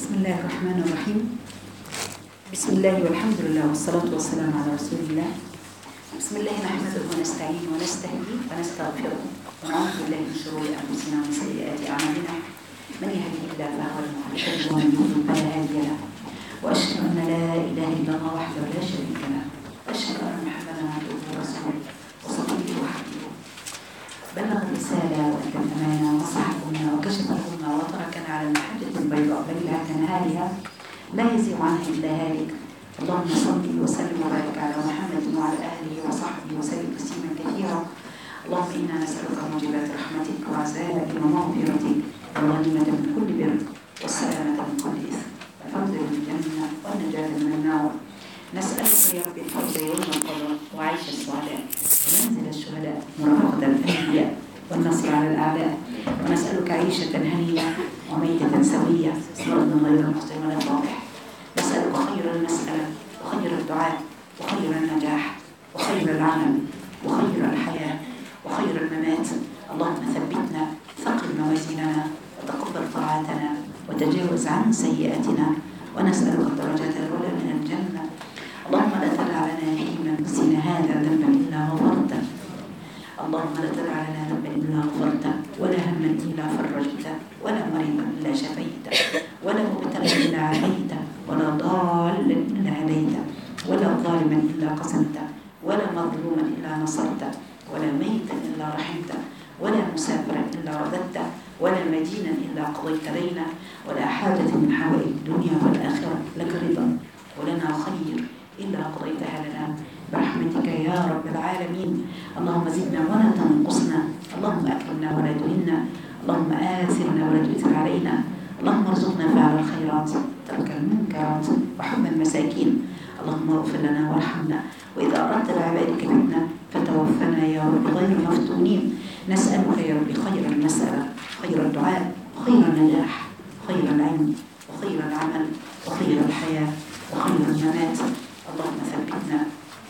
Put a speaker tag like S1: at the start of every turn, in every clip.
S1: بسم الله الرحمن الرحيم. بسم الله والحمد لله والصلاة والسلام على رسول الله. بسم الله نحمده ونستعين ونستهديه ونستغفره ونعوذ بالله من شرور أنفسنا ومن سيئات أعمالنا. من يهده الله فهو المهتد ومن يضلل فلا هادي له. وأشهد أن لا إله إلا الله وحده لا شريك له. وأشهد أن محمدا عبده ورسوله وصفيه وحبيبه. بلغ الرسالة وأدى الأمانة ونصح الأمة وكشف الأمة وتركنا على المحجة البيضاء ليلها كنهارها لا يزيغ عنها إلا هالك. اللهم صل وسلم وبارك على محمد وعلى آله وصحبه وسلم تسليما كثيرا. اللهم إنا نسألك موجبات رحمتك وعزائك ومغفرتك والغنيمة من كل بر والسلامة من كل إثم والفوز بالجنة والنجاة من النار. نسألك يا رب الفوز يوم القدر وعيش السعداء ومنزل الشهداء مرافقة الأنبياء والنصر على الأعداء. ونسألك عيشة هنية وميتة سوية مرضا غير محسن ولا فاضح. نسألك خير المسألة وخير الدعاء وخير النجاح وخير العمل وخير الحياة وخير الممات. اللهم ثبتنا ثقل موازيننا وتقبل طاعاتنا وتجاوز عن سيئاتنا. ونسألك الدرجات الأولى من الجنة. اللهم لا تدع لنا في أنفسنا هذا ذنبا إلا غفرته. اللهم لا تدع لنا ذنبا إلا غفرته ولا هما إلا فرجته ولا مريضا إلا شفيته ولا مبتلا إلا عافيته ولا ضالا إلا هديته ولا ظالما إلا قسمته ولا مظلوما إلا نصرته ولا ميتا إلا رحمته ولا مسافرا إلا رددته ولا مدينا إلا قضيت لنا ولا حاجة من حوائج الدنيا والآخرة لك رضا ولنا خير إلا قضيتها لنا برحمتك يا رب العالمين. اللهم زدنا ولا تنقصنا. اللهم أكرمنا ولا تهنا. اللهم آثرنا ولا تؤثر علينا. اللهم ارزقنا فعل الخيرات ترك المنكرات وحب المساكين. اللهم اغفر لنا وارحمنا وإذا أردت بعبادك فتنة فتوفنا يا رب غير مفتونين. نسألك يا رب خير المسألة خير الدعاء خير النجاح خير العلم وخير العمل وخير الحياة وخير الممات. اللهم ثبتنا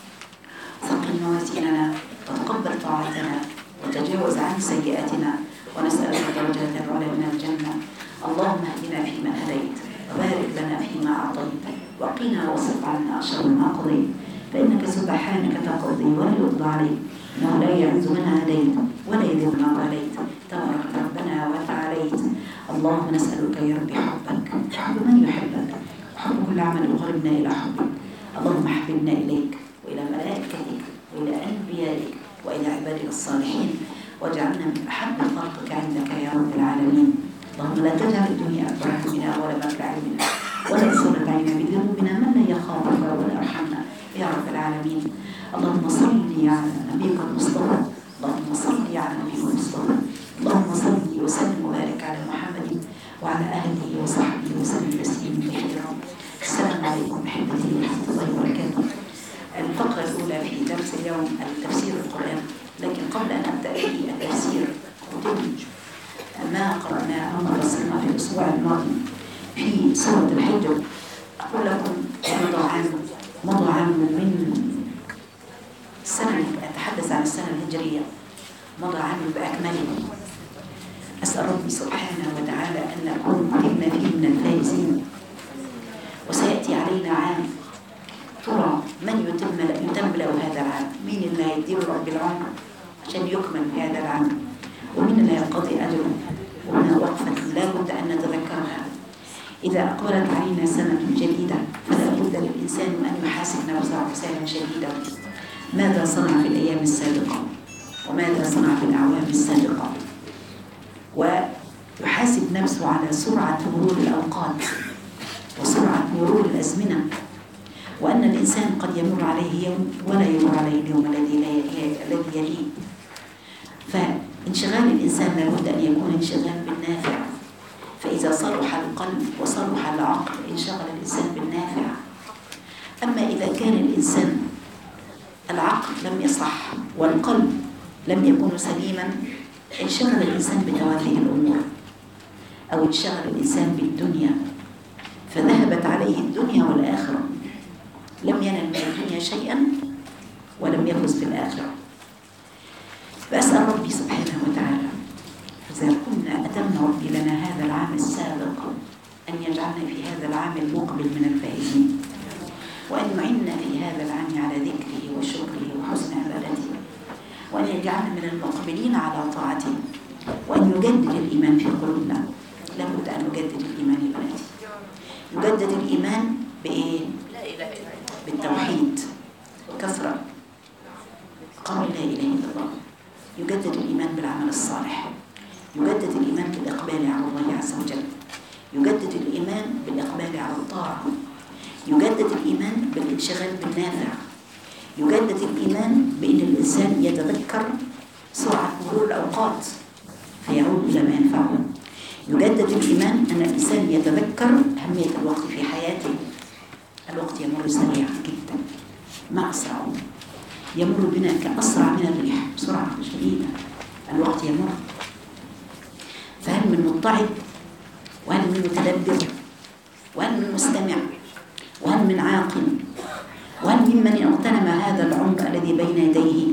S1: ثقل موازيننا وتقبل طاعتنا وتجاوز عن سيئاتنا. ونسألك درجات العلى من الجنة. اللهم اهدنا فيمن هديت وبارك لنا فيما أعطيت وقنا واصرف عنا شر ما قضيت فإنك سبحانك تقضي ولا يقضى عليك إنه لا يعز من هديت ولا يذل من ضليت تبارك ربنا وتعاليت. اللهم نسألك يا رب حبك حب من يحبك وحب كل عمل يقربنا إلى حبك. اللهم حببنا إليك وإلى ملائكتك وإلى أنبيائك وإلى عبادك الصالحين واجعلنا من أحب خلقك عندك يا رب العالمين. اللهم لا تجعل الدنيا أكبر همنا ولا مبلغ علمنا ولا تسلط علينا بذنوبنا من لا يخافك ولا يرحمنا يا رب العالمين. اللهم صل على نبيك المصطفى. اللهم صل على نبيك المصطفى. اللهم صل وسلم وبارك على محمد وعلى آله وصحبه وسلم تسليما كثيرا. السلام عليكم أحبتي ورحمة الله وبركاته. الفقرة الأولى في درس اليوم التفسير القرآن. لكن قبل أن أبدأ في التفسير أدمج ما قرأناه أو ما فصلنا في الأسبوع الماضي في سورة الحج. أقول لكم مضى عام من السنة، أتحدث عن السنة الهجرية، مضى عام بأكمله. أسأل ربي سبحانه وتعالى أن نكون كنا فيه من الفائزين. وسيأتي علينا عام ترى من يتم له هذا العام، مين اللي هيديله رب العمر عشان يكمل في هذا العام، ومين اللي ينقضي أجره. وهنا وقفة لا بد أن نتذكرها. إذا أقبلت علينا سنة جديدة فلا بد للإنسان أن يحاسب نفسه حسابا شديدا. ماذا صنع في الأيام السابقة وماذا صنع في الأعوام السابقة، ويحاسب نفسه على سرعة مرور الأوقات وسرعة مرور الأزمنة، وأن الإنسان قد يمر عليه يوم ولا يمر عليه اليوم الذي يليه. فانشغال الإنسان لابد أن يكون انشغال بالنافع. فإذا صلح القلب وصلح العقل انشغل الإنسان بالنافع. أما إذا كان الإنسان العقل لم يصح والقلب لم يكن سليما انشغل الإنسان بتوافه الأمور أو انشغل الإنسان بالدنيا فذهبت عليه الدنيا والآخرة. لم ينل من الدنيا شيئا ولم يفز بالآخرة. فأسأل ربي سبحانه وتعالى إذا كنا أتم ربي لنا هذا العام السابق أن يجعلنا في هذا العام المقبل من الفائزين، وأن يعيننا في هذا العام على ذكره وشكره وحسن عبادته، وأن يجعلنا من المقبلين على طاعته، وأن يجدد الإيمان في قلوبنا. لابد أن نجدد الإيمان يا بناتي. يجدد الإيمان بإيه؟ بالتوحيد، كثرة قول لا إله إلا الله. يجدد الإيمان بالعمل الصالح، يجدد الإيمان بالإقبال على الله عز وجل، يجدد الإيمان بالإقبال على الطاعة، يجدد الإيمان بالانشغال بالنافع، يجدد الإيمان بأن الإنسان يتذكر سرعة مرور الأوقات فيعود إلى ما ينفعه. يجدد الإيمان أن الإنسان يتذكر أهمية الوقت في حياته. الوقت يمر سريعا جدا، ما أسرعه، يمر بنا كأسرع من الريح بسرعة شديدة. الوقت يمر، فهل من مضطعب، وهل من متدبر، وهل من مستمع، وهل من عاقل، وهل ممن اغتنم هذا العمر الذي بين يديه،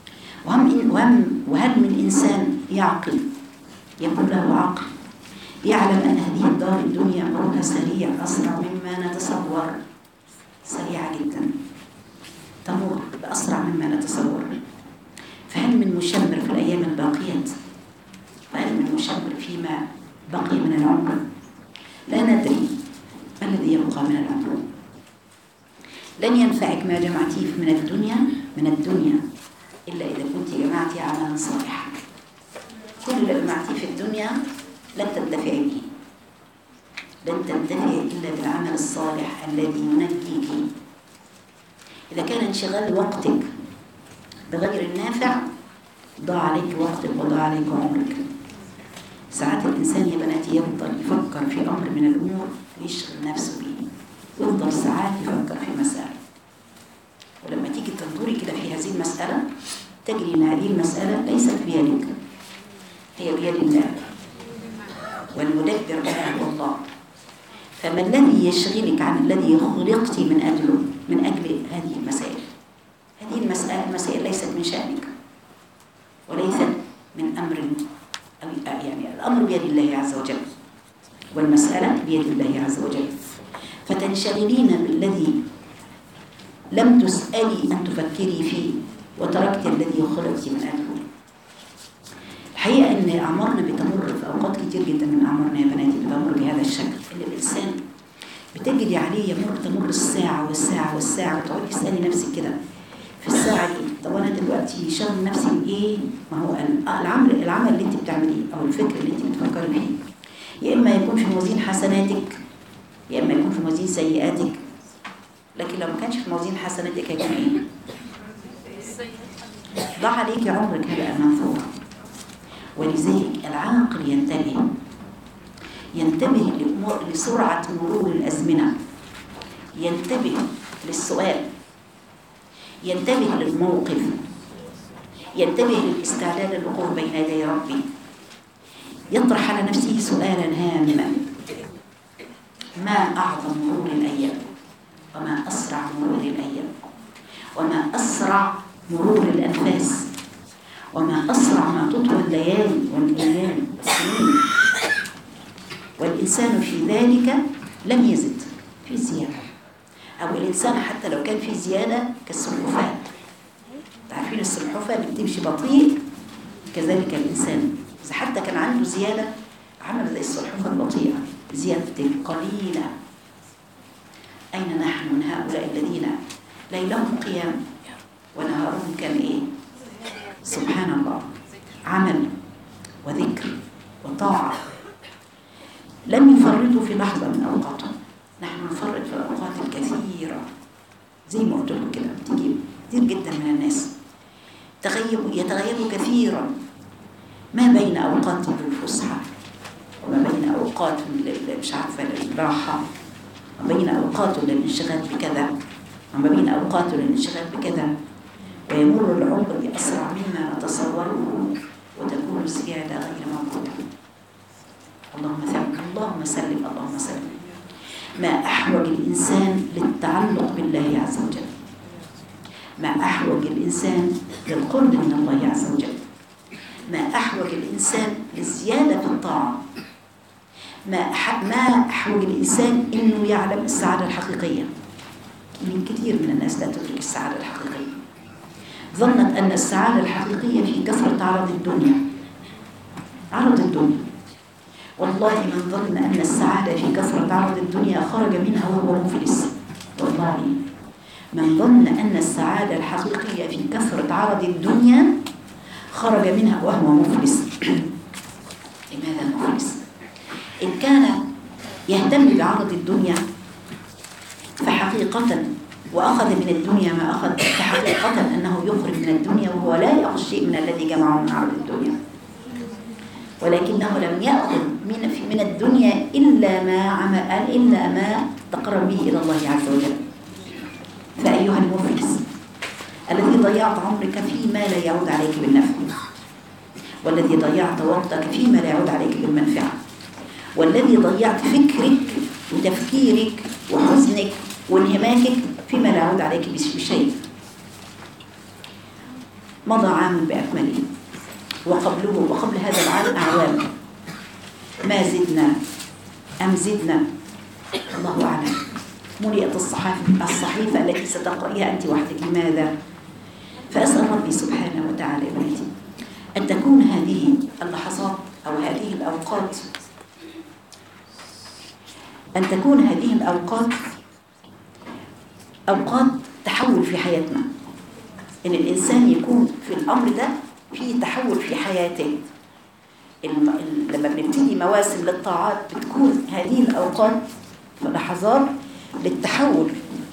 S1: وهل من إنسان يعقل، يكون له عقل، يعلم أن هذه الدار الدنيا مرورها سريع، أسرع مما نتصور، سريعة جدا، تمر بأسرع مما نتصور. فهل من مشمر في الأيام الباقية؟ فهل من مشمر فيما بقي من العمر؟ لا ندري ما الذي يبقى من العمر. لن ينفعك ما جمعتيه من الدنيا إلا إذا كنت جمعتي عملا صالحا. كل اللي جمعتيه في الدنيا لن تنتفعي به، لن تنتفعي إلا بالعمل الصالح الذي ينجيك. إذا كان انشغال وقتك بغير النافع ضاع عليك وقتك وضاع عليك عمرك. ساعات الإنسان يا بناتي يفضل يفكر في أمر من الأمور ويشغل نفسه به، يفضل ساعات يفكر في مسألة، ولما تيجي تنظري كده في هذه المسألة تجري أن هذه المسألة ليست بيدك، هي بيد الله، والمدبر لها هو الله. فما الذي يشغلك عن الذي خلقت من أجل هذه المسائل؟ هذه المسائل ليست من شأنك وليست من أمر، أو يعني الأمر بيد الله عز وجل والمسألة بيد الله عز وجل. فتنشغلين بالذي لم تسألي أن تفكري فيه وتركت الذي خلقت من أجله. الحقيقة أن أعمارنا بتمر في أوقات كتير جدا من أعمارنا يا بناتي بتمر بهذا الشكل، إن الإنسان بتجري عليه تمر الساعة والساعة والساعة، وتقعدي تسألي نفسك كده في الساعة دي طب أنا دلوقتي شغل نفسي بإيه؟ ما هو العمل اللي أنت بتعمليه أو الفكر اللي أنت بتفكري فيه يا إما يكون في موازين حسناتك يا إما يكون في موازين سيئاتك. لكن لو ما كانش في موازين حسناتك هيكون إيه؟ ضاع عليك عمرك هباء منثورا. ولذلك العاقل ينتبه لسرعة مرور الأزمنة، ينتبه للسؤال، ينتبه للموقف، ينتبه للاستعداد للوقوف بين يدي ربي، يطرح على نفسه سؤالا هاما: ما أعظم مرور الأيام، وما أسرع مرور الأيام، وما أسرع مرور الأنفاس، وما أسرع ما تطوى الليالي والأيام والسنين. والإنسان في ذلك لم يزد في زيادة، أو الإنسان حتى لو كان في زيادة كالسلحفاة، تعرفين السلحفاة اللي بتمشي بطيء، كذلك الإنسان إذا حتى كان عنده زيادة عمل زي السلحفاة البطيئة، زيادة قليلة. أين نحن من هؤلاء الذين ليلهم قيام ونهارهم كان إيه؟ سبحان الله، عمل وذكر وطاعة، لم يفرطوا في لحظة من أوقاتهم. نحن نفرط في الأوقات الكثيرة، زي ما قلت لكم كده بتيجي كثير جدا من الناس يتغيبوا كثيرا ما بين أوقات للفسحة وما بين أوقات مش عارفة للراحة، وما بين أوقات للانشغال بكذا وما بين أوقات للانشغال بكذا، ويمر العمر بأسرع مما نتصوره وتكون الزيادة غير موجودة. اللهم سلم اللهم سلم. ما أحوج الإنسان للتعلق بالله عز وجل، ما أحوج الإنسان للقرب من الله عز وجل، ما أحوج الإنسان للزيادة في الطاعة، ما أحوج الإنسان إنه يعلم السعادة الحقيقية. من كثير من الناس لا تدرك السعادة الحقيقية، ظنت أن السعادة الحقيقية في كثرة عرض الدنيا. عرض الدنيا، والله من ظن أن السعادة في كثرة عرض الدنيا خرج منها وهو مفلس. والله من ظن أن السعادة الحقيقية في كثرة عرض الدنيا خرج منها وهو مفلس. لماذا مفلس؟ إن كان يهتم بعرض الدنيا فحقيقة وأخذ من الدنيا ما أخذ، فحقيقة أنه يخرج من الدنيا وهو لا يأخذ شيء من الذي جمعه من عرض الدنيا، ولكنه لم يأخذ من الدنيا إلا ما تقرب به إلى الله عز وجل. فأيها المفلس الذي ضيعت عمرك فيما لا يعود عليك بالنفع، والذي ضيعت وقتك فيما لا يعود عليك بالمنفعة، والذي ضيعت فكرك وتفكيرك وحزنك وانهماكك فيما لا يعود عليك بشيء. مضى عام بأكمله، وقبل هذا العام أعوام، ما زدنا أم زدنا الله أعلم. ملئت الصحيفة التي ستقرأيها أنت وحدك. لماذا؟ فأسأل ربي سبحانه وتعالى يا بنتي أن تكون هذه اللحظات أو هذه الأوقات، أن تكون هذه الأوقات أوقات تحول في حياتنا، إن الإنسان يكون في الأمر ده في تحول في حياته. لما بنبتدي مواسم للطاعات بتكون هذه الأوقات لحظات للتحول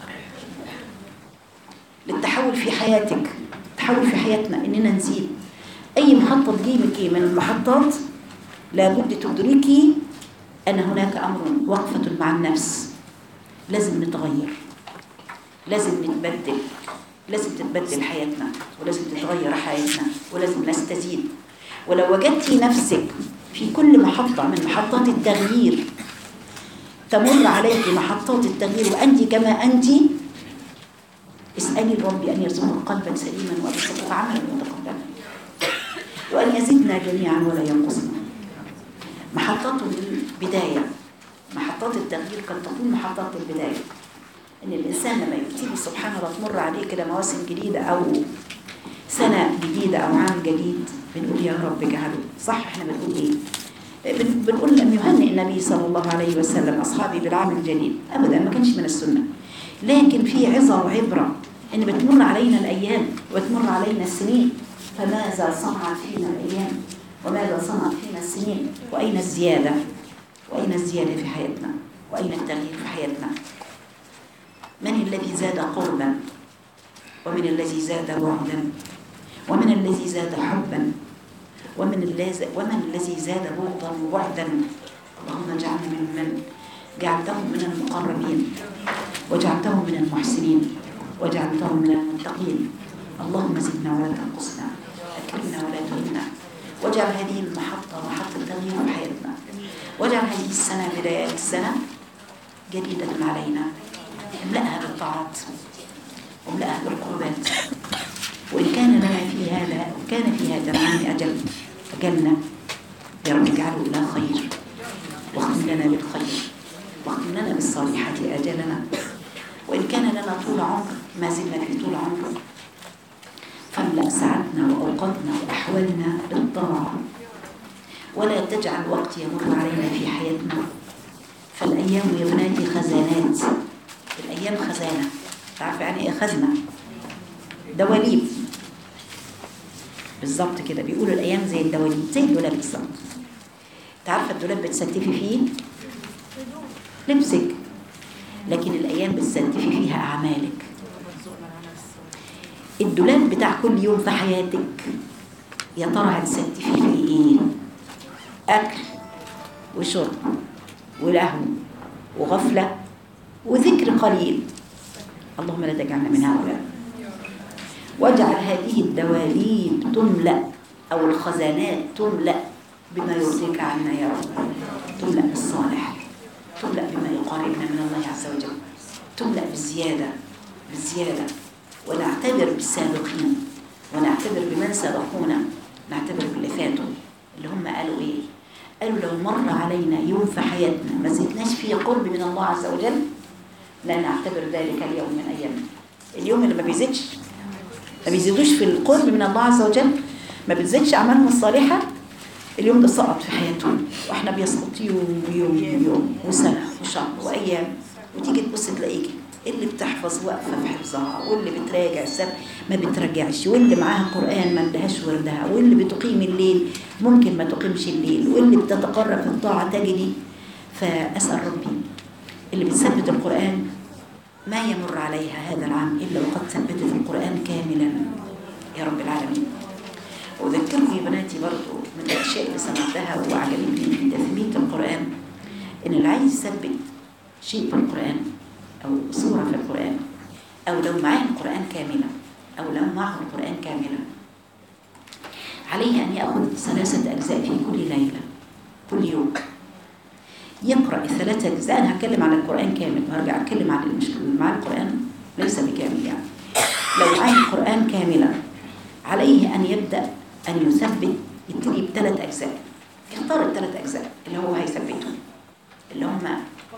S1: في حياتك، تحول في حياتنا، إننا نزيد. أي محطة تجيبك من المحطات لابد تدركي أن هناك أمر وقفة مع النفس، لازم نتغير، لازم نتبدل، لازم تتبدل حياتنا، ولازم تتغير حياتنا، ولازم نستزيد. ولو وجدتي نفسك في كل محطة من محطات التغيير تمر عليك محطات التغيير وأنت كما أنت، اسألي ربي أن يرزقك قلبا سليما وأن يرزقك عملا متقبلا وأن يزدنا جميعا ولا ينقصنا. محطات البداية، محطات التغيير قد تكون محطات البداية، إن الإنسان لما يبتدي سبحان الله تمر عليه كده مواسم جديدة أو سنة جديدة أو عام جديد، بنقول يا رب اجعله صح. إحنا بنقول إيه؟ بنقول لم يهنئ النبي صلى الله عليه وسلم أصحابي بالعام الجديد أبدا، ما كانش من السنة، لكن في عظة وعبرة إن بتمر علينا الأيام وتمر علينا السنين، فماذا صنعت فينا الأيام وماذا صنعت فينا السنين، وأين الزيادة؟ وأين الزيادة في حياتنا؟ وأين التغيير في حياتنا؟ من الذي زاد قربا، ومن الذي زاد بعدا، ومن الذي زاد حبا، ومن الذي زاد بغضا وبعدا. اللهم اجعلنا ممن جعلتهم من المقربين، وجعلتهم من المحسنين، وجعلتهم من المتقين. اللهم زدنا ولا تنقصنا، أكرمنا ولا تهنا، واجعل هذه المحطة محطة تغيير في حياتنا، واجعل هذه السنة بداية السنة جديدة علينا، املأها بالطاعات واملأها بالقربات. وإن كان لنا في هذا العام أجلنا يا رب اجعله إلى خير، واختم لنا بالخير، واختم لنا بالصالحات أجلنا. وإن كان لنا طول عمر ما زلنا في طول عمر، فاملأ ساعتنا وأوقاتنا وأحوالنا بالطاعة، ولا تجعل وقت يمر علينا في حياتنا. فالأيام يا بناتي خزانات، الأيام خزانة. تعرف يعني إيه خزنة؟ دواليب بالظبط كده، بيقولوا الأيام زي الدواليب، زي الدولاب بالظبط. تعرف الدولاب بتستفي فيه لبسك، لكن الأيام بتستفي فيها أعمالك. الدولاب بتاع كل يوم في حياتك يا ترى هتستفي فيه إيه؟ أكل وشرب ولهو وغفلة وذكر قليل. اللهم لا تجعلنا من هؤلاء. واجعل هذه الدواليب تملأ أو الخزانات تملأ بما يرضيك عنا يا رب، تملأ بالصالح، تملأ بما يقاربنا من الله عز وجل، تملأ بالزيادة، ونعتبر بالسابقين، ونعتبر بمن سبقونا، نعتبر باللي فاتوا اللي هم قالوا إيه؟ قالوا لو مر علينا يوم في حياتنا ما زدناش فيه قرب من الله عز وجل لا نعتبر ذلك اليوم من أيامنا. اليوم اللي ما بيزيدوش في القرب من الله عز وجل، ما بتزيدش أعمالهم الصالحة، اليوم ده سقط في حياتهم. واحنا بيسقط يوم وسنة وشهر وأيام، وتيجي تبص تلاقيكي اللي بتحفظ واقفة في حفظها، واللي بتراجع السبت ما بتراجعش، واللي معاها قرآن ما لهاش وردها، واللي بتقيم الليل ممكن ما تقيمش الليل، واللي بتتقرب في الطاعة تجدي. فأسأل ربي اللي بتثبت القرآن ما يمر عليها هذا العام إلا وقد ثبتت القرآن كاملا يا رب العالمين. وذكرني بناتي برضو من الأشياء اللي سمعتها وعجبتني في تثبيت القرآن، إن اللي عايز يثبت شيء في القرآن أو سورة في القرآن، أو لو معاه القرآن كاملا عليه أن يأخذ 3 أجزاء في كل ليلة، كل يوم يقرأ ال3 أجزاء. أنا هتكلم عن القرآن كامل وهرجع أتكلم عن المشكلة مع القرآن ليس بكامل. يعني لو معاه القرآن كاملا عليه أن يبدأ أن يثبت، يبتدي ب3 أجزاء. يختار ال3 أجزاء اللي هو هيثبتهم، اللي هم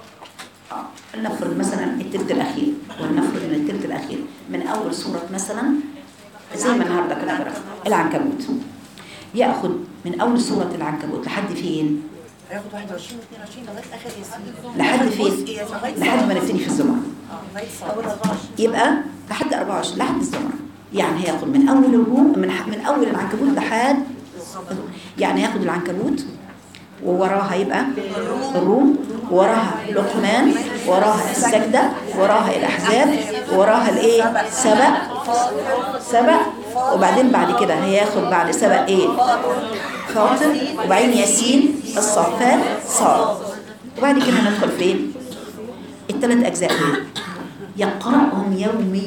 S1: نفرض مثلا الثلث الأخير، ولنفرض من الثلث الأخير من أول سورة مثلا زي ما النهارده كده العنكبوت، يأخذ من أول سورة العنكبوت لحد فين؟
S2: هياخد 21 و22 لغايه اخر ياسين.
S1: لحد فين؟ لحد ما نبتدي في الزمر. يبقى لحد 24 لحد الزمر. يعني هياخد من أول الروم، من أول العنكبوت لحد، يعني هياخد العنكبوت ووراها يبقى الروم، وراها لقمان، وراها السجدة، وراها الأحزاب، وراها الايه؟ سبأ، وبعدين بعد كده هياخد بعد سبأ ايه؟ فاطر، وبعدين ياسين، الصافات، صاد، وبعد كده ندخل فين؟ ال3 أجزاء دول يقرأهم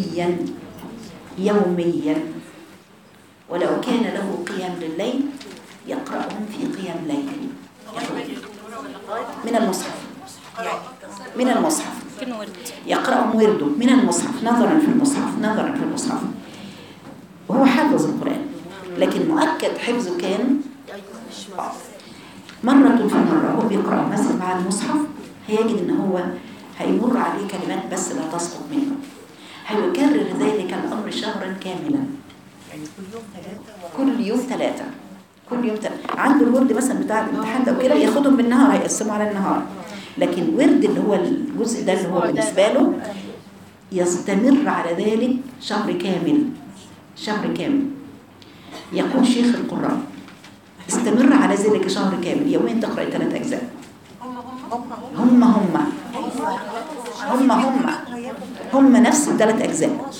S1: يوميا، ولو كان له قيام لليل يقرأهم في قيام ليل من المصحف يقرأهم ورده من المصحف، نظرا في المصحف. وهو حافظ القرآن، لكن مؤكد حفظه كان مرة في مرة. هو بيقرأ مثلا مع المصحف هيجد ان هو هيمر عليه كلمات بس لا تسقط منه، هيكرر ذلك الأمر شهرا كاملا.
S2: يعني
S1: كل يوم ثلاثة. عنده الورد مثلا بتاع الامتحان ده وكده ياخدهم بالنهار، هيقسموا على النهار، لكن ورد اللي هو الجزء ده اللي هو بالنسبة له يستمر على ذلك شهر كامل. يقول شيخ القراء استمر على ذلك شهر كامل، يومين تقرأ 3 أجزاء. هم نفس ال3 أجزاء.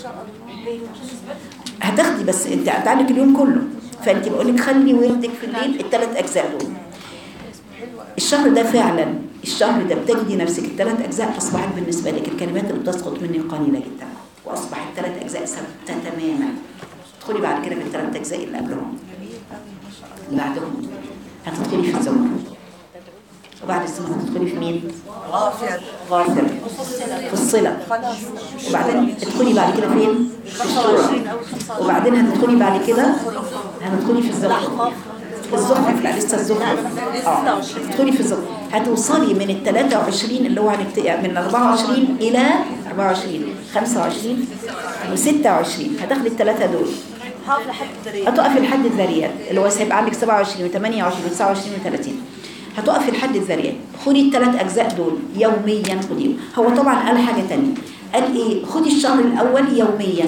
S1: هتاخدي بس انت هتعلق اليوم كله، فانت بقولك خلي وردك في الليل ال3 أجزاء دول. الشهر ده فعلا بتجدي نفسك ال3 أجزاء أصبحت بالنسبة لك الكلمات اللي بتسقط مني قليلة جدا، وأصبحت 3 أجزاء ثابتة تماما. تدخلي بعد كده في ال3 أجزاء اللي قبلهم، بعدهم هتدخلي في الزمر، وبعد الزمر هتدخلي في مين؟ غافر، في الصلة، وبعدين تدخلي بعد كده فين؟ في الشورى، وبعدين هتدخلي بعد كده في الزخرف. لا لسه الزخرف. هتدخلي في الزخرف، هتوصلي من ال23 اللي هو من 24 إلى 24 25 و26. هتاخدي ال3 دول، هتقفي لحد الذريات اللي هو هيبقى عندك 27 و28 و29 و30. هتقفي لحد الذريات. خدي ال3 أجزاء دول يوميا خديهم. هو طبعا قال حاجة تانية، قال ايه؟ خدي الشهر الأول يوميا،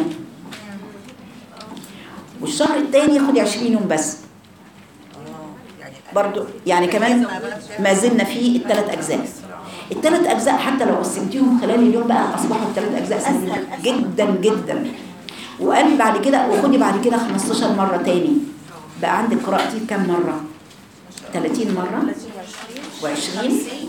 S1: والشهر الثاني خدي 20 يوم بس برضو. يعني كمان ما زلنا في ال3 أجزاء. ال3 أجزاء حتى لو قسمتيهم خلال اليوم بقى أصبحوا ال3 أجزاء سهلة جدا. وقال بعد كده وخدي بعد كده 15 مرة تاني، بقى عندك قراءتي كم مرة؟ 30 مرة و20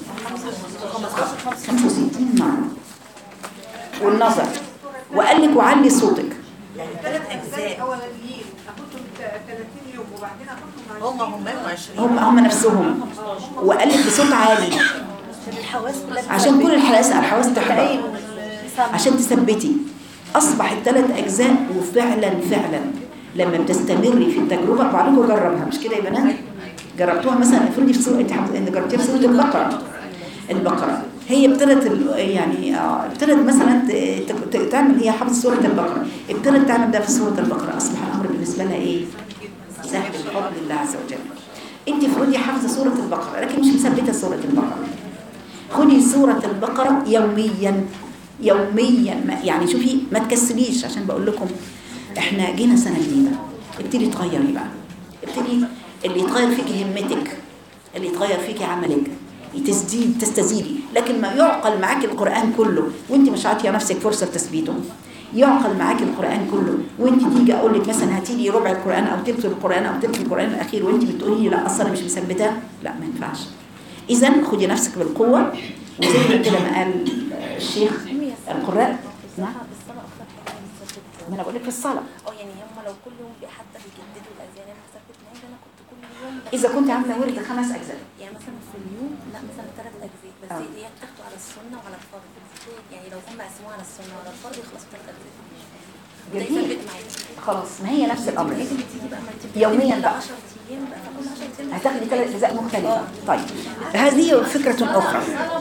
S1: 65 مرة. والنظر، وقال لك وعلي صوتك.
S2: يعني 3 أجزاء
S3: اولانيين اخدهم 30 يوم وبعدين اخدهم
S2: 20
S1: هم نفسهم. وقال لك بصوت عالي عشان كل الحواس تحضر، عشان تثبتي. أصبح ال3 أجزاء. وفعلا لما بتستمري في التجربة، بعضكم جربها مش كده يا بنات؟ جربتوها مثلا افرضي في سوره انت جربتيها في سوره البقره هي ابتدت يعني ابتدت مثلا تعمل، هي حافظه سوره البقره، ابتدت تعمل ده في سوره البقره، اصبح الامر بالنسبه لها ايه؟ سهل بفضل الله عز وجل. انت افرضي حافظه سوره البقره لكن مش مثبته سوره البقره، خدي سوره البقره يوميا يعني شوفي ما تكسليش، عشان بقول لكم احنا جينا سنه جديده، ابتدي تغيري بقى، ابتدي اللي يتغير فيكي همتك، اللي يتغير فيكي عملك، تستزيدي. لكن ما يعقل معاك القرآن كله وانت مش عاطيه نفسك فرصة تثبيته، يعقل معاك القرآن كله وانت تيجي اقول لك مثلا هاتي لي ربع القرآن او تلت القرآن او تلت القرآن الاخير وانت بتقولي لي لا اصلا مش مثبتاه، لا ما ينفعش. اذا خدي نفسك بالقوة، وزي كده ما قال الشيخ القراء. نعم ما انا بقول لك في الصلاة
S4: يعني هم لو كل يوم حتى بيجددوا الاذان، انا ثبت معايا انا كنت كل يوم
S1: اذا كنت عامله ورد 5 اجزاء،
S4: يعني مثلا في اليوم لا مثلا 3 اجزاء بس هي بتاخدوا على السنه وعلى الفرض، يعني لو هم قسموها على السنه وعلى الفرض يخلصوا 3 اجزاء. ده يثبت معايا
S1: خلاص ما هي نفس الامر.
S4: لازم تيجي بقى ما
S1: يوميا بقى
S4: 10 ايام بقى كل 10 ايام
S1: هتاخدي 3 اجزاء مختلفه. طيب هذه فكره اخرى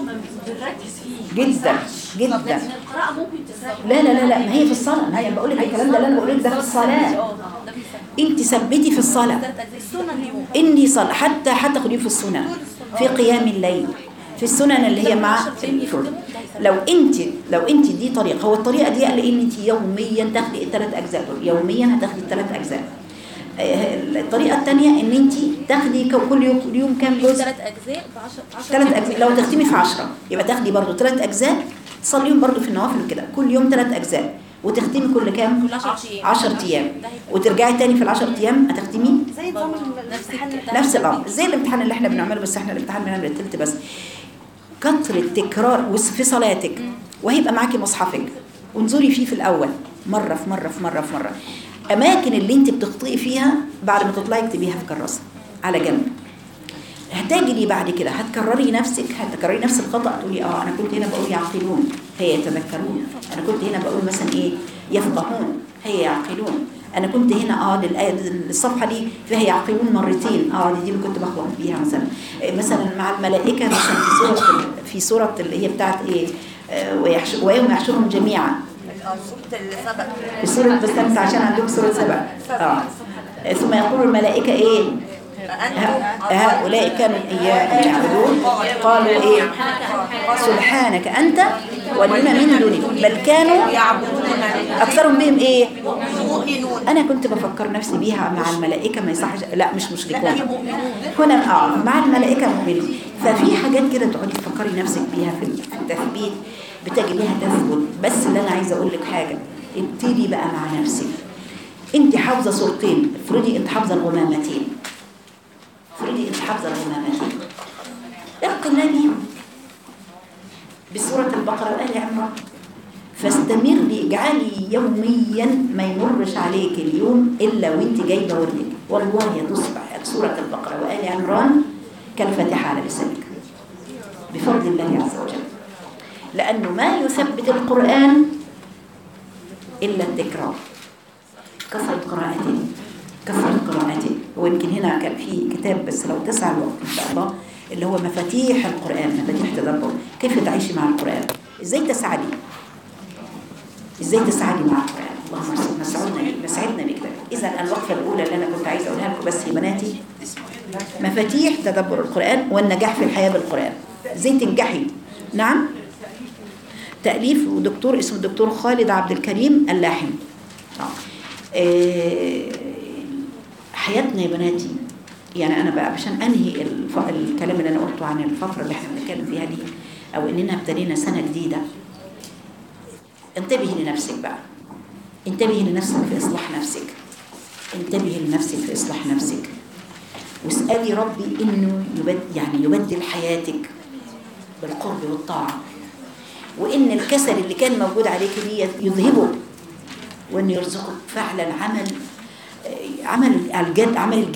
S1: جدا جدا.
S4: القراءه ممكن تسرع.
S1: لا ما هي في الصلاه، ما هي بقول لك الكلام ده اللي انا بقول لك ده في الصلاه. انت ثبتي في الصلاه، اني صلاه حتى خديه في السنن، في قيام الليل، في السنن اللي هي مع الفرض. لو انت دي طريقه، هو الطريقه دي قال ان انت يوميا تاخدي 3 اجزاء دول، يوميا هتاخدي 3 اجزاء. الطريقه الثانيه ان انت تاخدي كل يوم كام جزء؟
S4: 3 اجزاء ب 10
S1: 3 اجزاء. لو تختمي في 10 يبقى تاخدي برضو 3 اجزاء، تصليهم برضو في النوافل كده كل يوم 3 اجزاء، وتختمي كل كام؟
S4: كل 10 ايام
S1: 10 ايام، وترجعي تاني في ال10 ايام هتختمي
S3: زي نظام الامتحان
S1: نفس الامر زي الامتحان اللي احنا بنعمله، بس احنا الامتحان بنعمل التلت بس. كثرة تكرار في صلاتك، وهيبقى معاكي مصحفك وانظري فيه في الاول مره في مره في مره في مره. اماكن اللي انت بتخطئي فيها بعد ما تطلعي اكتبيها في كراسه على جنب. هتجري بعد كده هتكرري نفس الخطا، تقولي انا كنت هنا بقول يعقلون هي يتذكرون، انا كنت هنا بقول مثلا ايه يفقهون هي يعقلون، انا كنت هنا الصفحه دي فيها يعقلون مرتين، دي اللي كنت بخبط بيها مثلا مع الملائكه مثلا في سوره اللي هي بتاعت ايه ويوم يحشرهم جميعا،
S2: سورة السبع.
S1: في سوره بس انت عشان عندكم سوره سبع. ثم يقول الملائكه ايه هؤلاء كانوا إياكم يعبدون قالوا إيه سبحانك أنت ولنا من دونهم بل كانوا أكثرهم بهم إيه أنا كنت بفكر نفسي بيها مع الملائكة ما يصحش، لا مش مشركون هنا مع الملائكة مؤمنين. ففي حاجات كده تقعدي تفكري نفسك بيها في التثبيت بتجديها تثبت. بس اللي أنا عايزة أقول لك حاجة، ابتدي بقى مع نفسك. أنت حافظة صورتين، افرضي أنت حافظة الغمامتين، افرضي انت حافظه الغمامتين، اقنعي بسوره البقره وآل عمران، فاستمري اجعلي يوميا ما يمرش عليك اليوم الا وانت جايبه وردك، والله تصبح سوره البقره وآل عمران كالفاتحه على لسانك بفضل الله عز وجل. لانه ما يثبت القران الا التكرار، كثره قراءته. ويمكن هنا كان في كتاب بس لو تسع الوقت ان شاء الله اللي هو مفاتيح القرآن، مفاتيح تدبر، كيف تعيشي مع القرآن، ازاي تسعدي مع القرآن. اللهم نسعدنا بك. اذا الوقفه الاولى اللي انا كنت عايزه اقولها لكم بس يا بناتي، مفاتيح تدبر القرآن والنجاح في الحياه بالقرآن، ازاي تنجحي. نعم، تأليف دكتور اسمه الدكتور خالد عبد الكريم اللاحم. حياتنا يا بناتي، يعني أنا بقى عشان أنهي الكلام اللي أنا قلته عن الفترة اللي احنا بنتكلم فيها دي، أو إننا ابتدينا سنة جديدة، انتبهي لنفسك بقى، انتبهي لنفسك في إصلاح نفسك، انتبهي لنفسك في إصلاح نفسك، واسألي ربي إنه يبدل حياتك بالقرب والطاعة، وإن الكسل اللي كان موجود عليك دي يذهبه، وإن يرزقك فعلا عمل الجد،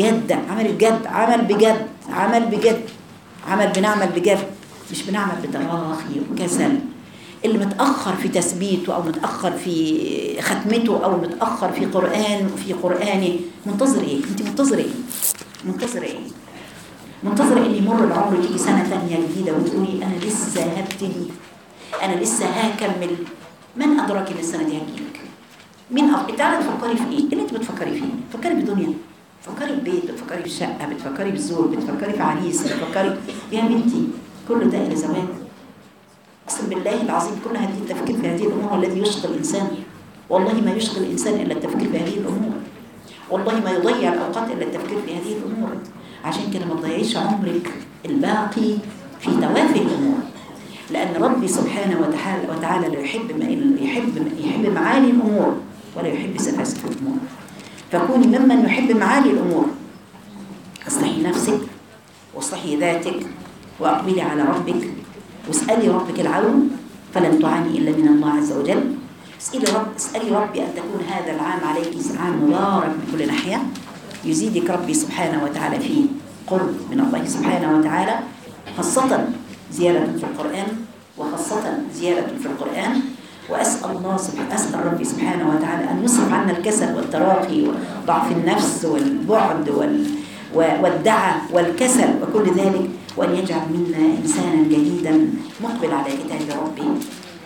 S1: عمل بنعمل بجد، مش بنعمل بتراخي وكسل. اللي متأخر في تثبيته أو متأخر في ختمته أو متأخر في قرآنه منتظر إيه؟ أنت منتظر إيه؟ منتظرة ان يمر العمر تيجي سنة ثانية جديدة وتقولي انا لسه هبتدي، انا لسه هكمل. من ادراك ان السنة دي هتجيلك؟ مين تعالى تفكري في ايه؟ اللي انت بتفكري فيه؟ بتفكري بدنيا، بتفكري ببيت، بتفكري بشقة، بتفكري بزوج، بتفكري في عريس، بتفكري يا بنتي كل ده الى زمان. اقسم بالله العظيم كل هذه التفكير في هذه الامور الذي يشغل الانسان، والله ما يشغل الانسان الا التفكير في هذه الامور، والله ما يضيع الاوقات الا التفكير في هذه الامور. عشان كده ما تضيعيش عمرك الباقي في توافه الامور، لان ربي سبحانه وتعالى لا يحب معالي الامور ولا يحب سفاسف الامور. فكوني ممن يحب معالي الامور، اصلحي نفسك واصلحي ذاتك واقبلي على ربك واسالي ربك العون، فلن تعاني الا من الله عز وجل. اسالي ربي ان تكون هذا العام عليك عام مبارك من كل ناحيه، يزيدك ربي سبحانه وتعالى فيه قرب من الله سبحانه وتعالى، خاصة زيادة في القرآن، وخاصة زيادة في القرآن. وأسأل ربي سبحانه وتعالى أن يصرف عنا الكسل والتراخي وضعف النفس والبعد والدعة والكسل وكل ذلك، وأن يجعل منا إنسانا جديدا مقبل على كتاب ربي،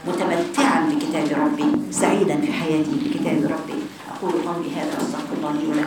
S1: متمتعا بكتاب ربي، سعيدا في حياته بكتاب ربي. أقول قولي هذا، أستغفر الله لي ولكم.